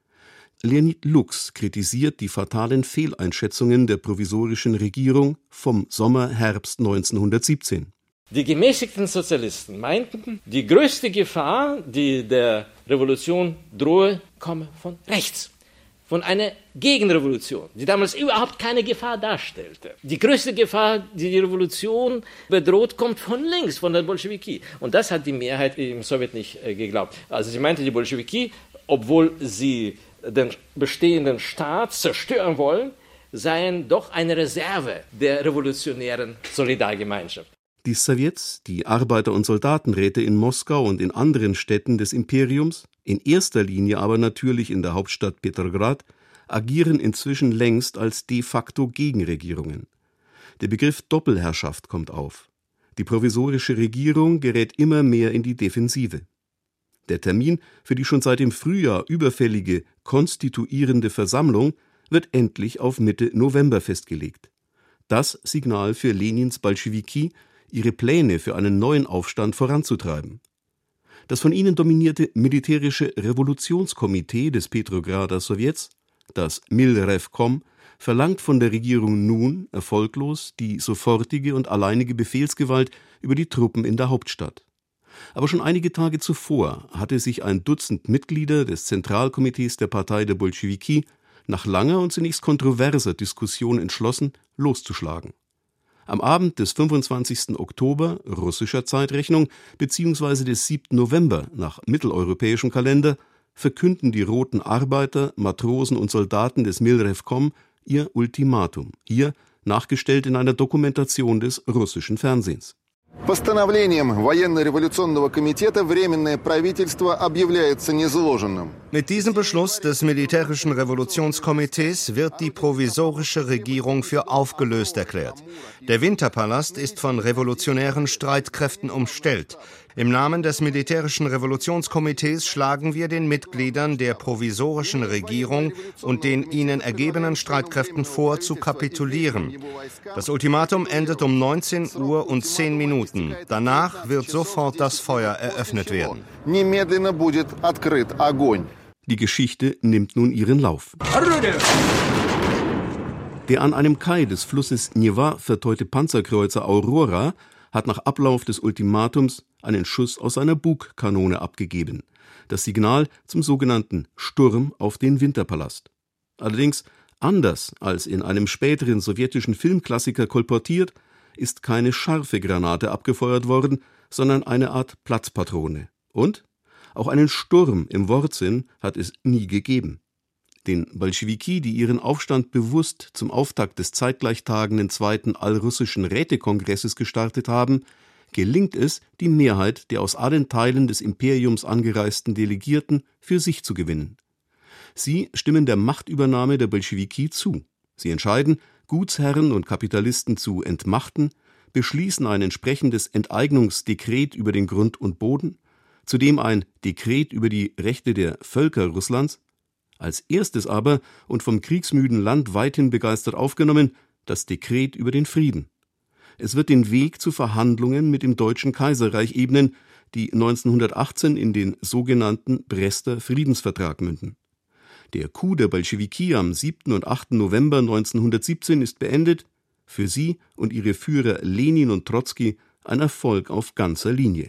Leonid Lux kritisiert die fatalen Fehleinschätzungen der provisorischen Regierung vom Sommer-Herbst neunzehnhundertsiebzehn. Die gemäßigten Sozialisten meinten, die größte Gefahr, die der Revolution drohe, komme von rechts, von einer Gegenrevolution, die damals überhaupt keine Gefahr darstellte. Die größte Gefahr, die die Revolution bedroht, kommt von links, von der Bolschewiki. Und das hat die Mehrheit im Sowjet nicht äh, geglaubt. Also sie meinte, die Bolschewiki, obwohl sie den bestehenden Staat zerstören wollen, seien doch eine Reserve der revolutionären Solidargemeinschaft. Die Sowjets, die Arbeiter- und Soldatenräte in Moskau und in anderen Städten des Imperiums, in erster Linie aber natürlich in der Hauptstadt Petrograd, agieren inzwischen längst als de facto Gegenregierungen. Der Begriff Doppelherrschaft kommt auf. Die provisorische Regierung gerät immer mehr in die Defensive. Der Termin für die schon seit dem Frühjahr überfällige konstituierende Versammlung wird endlich auf Mitte November festgelegt. Das Signal für Lenins Bolschewiki, ihre Pläne für einen neuen Aufstand voranzutreiben. Das von ihnen dominierte militärische Revolutionskomitee des Petrograder Sowjets, das Milrevkom, verlangt von der Regierung nun, erfolglos, die sofortige und alleinige Befehlsgewalt über die Truppen in der Hauptstadt. Aber schon einige Tage zuvor hatte sich ein Dutzend Mitglieder des Zentralkomitees der Partei der Bolschewiki nach langer und zunächst kontroverser Diskussion entschlossen, loszuschlagen. Am Abend des fünfundzwanzigsten Oktober russischer Zeitrechnung bzw. des siebten November nach mitteleuropäischem Kalender verkünden die roten Arbeiter, Matrosen und Soldaten des Milrevkom ihr Ultimatum, hier nachgestellt in einer Dokumentation des russischen Fernsehens. Постановлением Военно-революционного комитета Временное правительство объявляется низложенным. Mit diesem Beschluss des Militärischen Revolutionskomitees wird die provisorische Regierung für aufgelöst erklärt. Der Winterpalast ist von revolutionären Streitkräften umstellt. Im Namen des Militärischen Revolutionskomitees schlagen wir den Mitgliedern der provisorischen Regierung und den ihnen ergebenen Streitkräften vor, zu kapitulieren. Das Ultimatum endet um neunzehn Uhr und zehn Minuten. Danach wird sofort das Feuer eröffnet werden. Die Geschichte nimmt nun ihren Lauf. Der an einem Kai des Flusses Neva verteute Panzerkreuzer Aurora hat nach Ablauf des Ultimatums einen Schuss aus seiner Bugkanone abgegeben. Das Signal zum sogenannten Sturm auf den Winterpalast. Allerdings, anders als in einem späteren sowjetischen Filmklassiker kolportiert, ist keine scharfe Granate abgefeuert worden, sondern eine Art Platzpatrone. Und auch einen Sturm im Wortsinn hat es nie gegeben. Den Bolschewiki, die ihren Aufstand bewusst zum Auftakt des zeitgleich tagenden zweiten allrussischen Rätekongresses gestartet haben, gelingt es, die Mehrheit der aus allen Teilen des Imperiums angereisten Delegierten für sich zu gewinnen. Sie stimmen der Machtübernahme der Bolschewiki zu. Sie entscheiden, Gutsherren und Kapitalisten zu entmachten, beschließen ein entsprechendes Enteignungsdekret über den Grund und Boden, zudem ein Dekret über die Rechte der Völker Russlands, als erstes aber und vom kriegsmüden Land weithin begeistert aufgenommen, das Dekret über den Frieden. Es wird den Weg zu Verhandlungen mit dem Deutschen Kaiserreich ebnen, die neunzehnhundertachtzehn in den sogenannten Brester Friedensvertrag münden. Der Coup der Bolschewiki am siebten und achten November neunzehnhundertsiebzehn ist beendet, für sie und ihre Führer Lenin und Trotzki ein Erfolg auf ganzer Linie.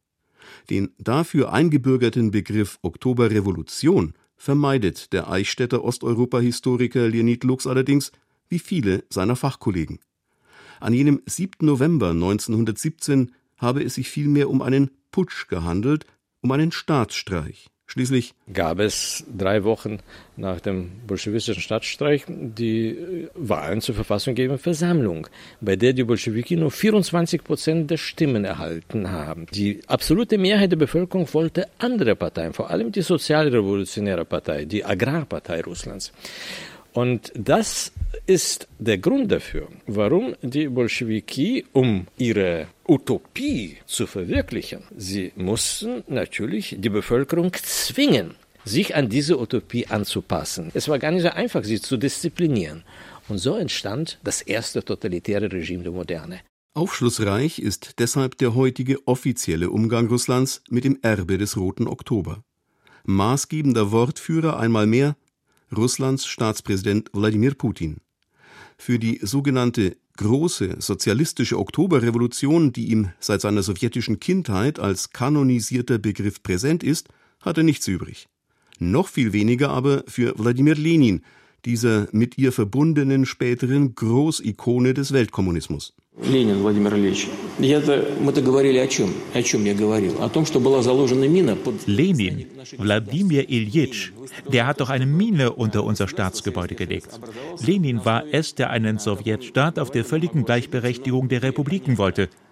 Den dafür eingebürgerten Begriff Oktoberrevolution vermeidet der Eichstätter Osteuropa-Historiker Leonid Lux allerdings, wie viele seiner Fachkollegen. An jenem siebten November neunzehnhundertsiebzehn habe es sich vielmehr um einen Putsch gehandelt, um einen Staatsstreich. Schließlich gab es drei Wochen nach dem bolschewistischen Staatsstreich die Wahlen zur verfassungsgebenden Versammlung, bei der die Bolschewiki nur vierundzwanzig Prozent der Stimmen erhalten haben. Die absolute Mehrheit der Bevölkerung wollte andere Parteien, vor allem die Sozialrevolutionäre Partei, die Agrarpartei Russlands. Und das ist der Grund dafür, warum die Bolschewiki, um ihre Utopie zu verwirklichen, sie mussten natürlich die Bevölkerung zwingen, sich an diese Utopie anzupassen. Es war gar nicht so einfach, sie zu disziplinieren. Und so entstand das erste totalitäre Regime der Moderne. Aufschlussreich ist deshalb der heutige offizielle Umgang Russlands mit dem Erbe des Roten Oktober. Maßgebender Wortführer einmal mehr Russlands Staatspräsident Wladimir Putin. Für die sogenannte große sozialistische Oktoberrevolution, die ihm seit seiner sowjetischen Kindheit als kanonisierter Begriff präsent ist, hat er nichts übrig. Noch viel weniger aber für Wladimir Lenin, dieser mit ihr verbundenen späteren Großikone des Weltkommunismus. Ленин Владимир Ильич. Мы-то говорили о чем? О чем я говорил? О том, что была заложена мина под... Lenin, Wladimir Iljitsch, der hat doch eine Mine unter unser Staatsgebäude gelegt. Lenin war es, der einen Sowjetstaat auf der völligen Gleichberechtigung der Republiken wollte.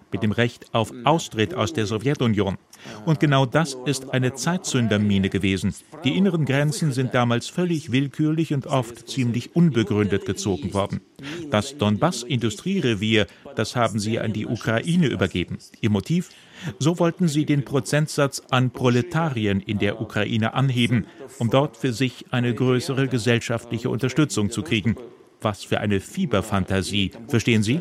mit dem Recht auf Austritt aus der Sowjetunion. Und genau das ist eine Zeitzündermine gewesen. Die inneren Grenzen sind damals völlig willkürlich und oft ziemlich unbegründet gezogen worden. Das Donbass-Industrierevier, das haben sie an die Ukraine übergeben. Ihr Motiv? So wollten sie den Prozentsatz an Proletarien in der Ukraine anheben, um dort für sich eine größere gesellschaftliche Unterstützung zu kriegen. Was für eine Fieberfantasie, verstehen Sie?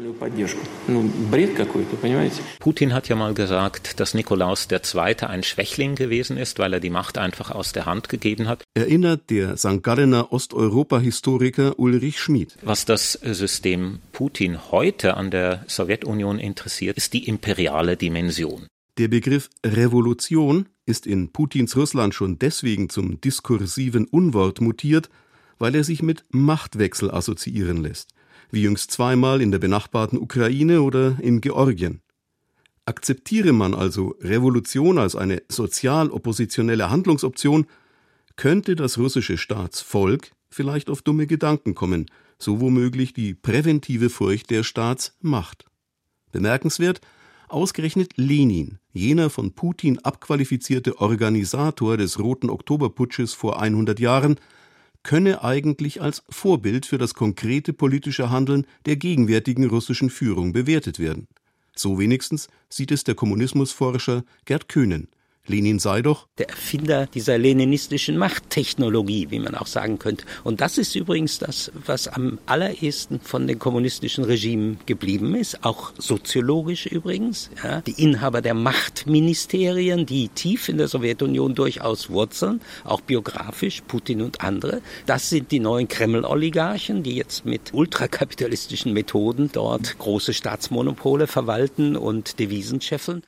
Putin hat ja mal gesagt, dass Nikolaus der Zweite ein Schwächling gewesen ist, weil er die Macht einfach aus der Hand gegeben hat. Erinnert der Sankt Gallener Osteuropa-Historiker Ulrich Schmid. Was das System Putin heute an der Sowjetunion interessiert, ist die imperiale Dimension. Der Begriff Revolution ist in Putins Russland schon deswegen zum diskursiven Unwort mutiert, weil er sich mit Machtwechsel assoziieren lässt, wie jüngst zweimal in der benachbarten Ukraine oder in Georgien. Akzeptiere man also Revolution als eine sozial-oppositionelle Handlungsoption, könnte das russische Staatsvolk vielleicht auf dumme Gedanken kommen, so womöglich die präventive Furcht der Staatsmacht. Bemerkenswert, ausgerechnet Lenin, jener von Putin abqualifizierte Organisator des Roten Oktoberputsches vor hundert Jahren, könne eigentlich als Vorbild für das konkrete politische Handeln der gegenwärtigen russischen Führung bewertet werden. So wenigstens sieht es der Kommunismusforscher Gerd Köhnen. Lenin sei doch der Erfinder dieser leninistischen Machttechnologie, wie man auch sagen könnte. Und das ist übrigens das, was am allerersten von den kommunistischen Regimen geblieben ist, auch soziologisch übrigens. Ja, die Inhaber der Machtministerien, die tief in der Sowjetunion durchaus wurzeln, auch biografisch, Putin und andere. Das sind die neuen Kreml-Oligarchen, die jetzt mit ultrakapitalistischen Methoden dort große Staatsmonopole verwalten und Devisen scheffeln.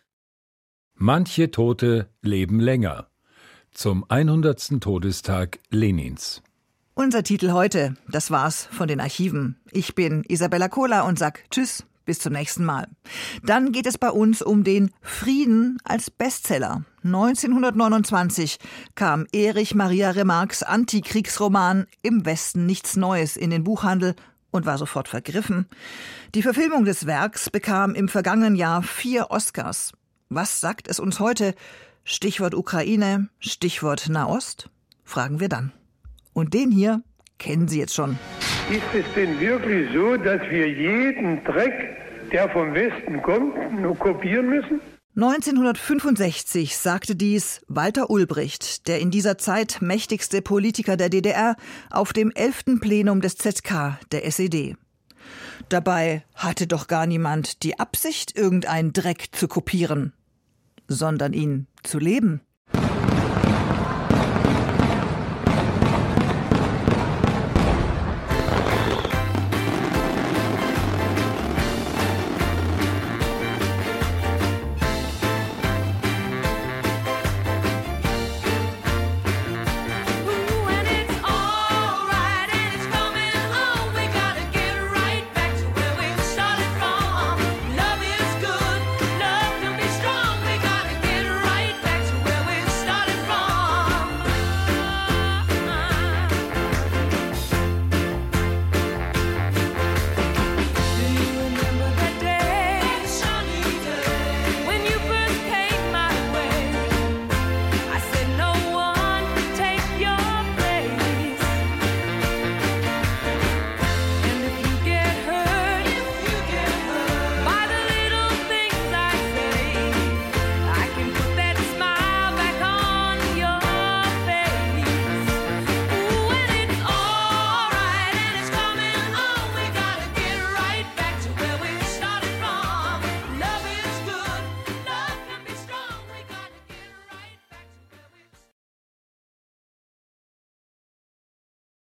Manche Tote leben länger. Zum hundertsten Todestag Lenins. Unser Titel heute, das war's von den Archiven. Ich bin Isabella Kohler und sag Tschüss, bis zum nächsten Mal. Dann geht es bei uns um den Frieden als Bestseller. neunzehnhundertneunundzwanzig kam Erich Maria Remarques Antikriegsroman Im Westen nichts Neues in den Buchhandel und war sofort vergriffen. Die Verfilmung des Werks bekam im vergangenen Jahr vier Oscars. Was sagt es uns heute? Stichwort Ukraine, Stichwort Nahost? Fragen wir dann. Und den hier kennen Sie jetzt schon. Ist es denn wirklich so, dass wir jeden Dreck, der vom Westen kommt, nur kopieren müssen? neunzehnhundertfünfundsechzig sagte dies Walter Ulbricht, der in dieser Zeit mächtigste Politiker der D D R, auf dem elften Plenum des Z K der S E D. Dabei hatte doch gar niemand die Absicht, irgendeinen Dreck zu kopieren, sondern ihn zu leben.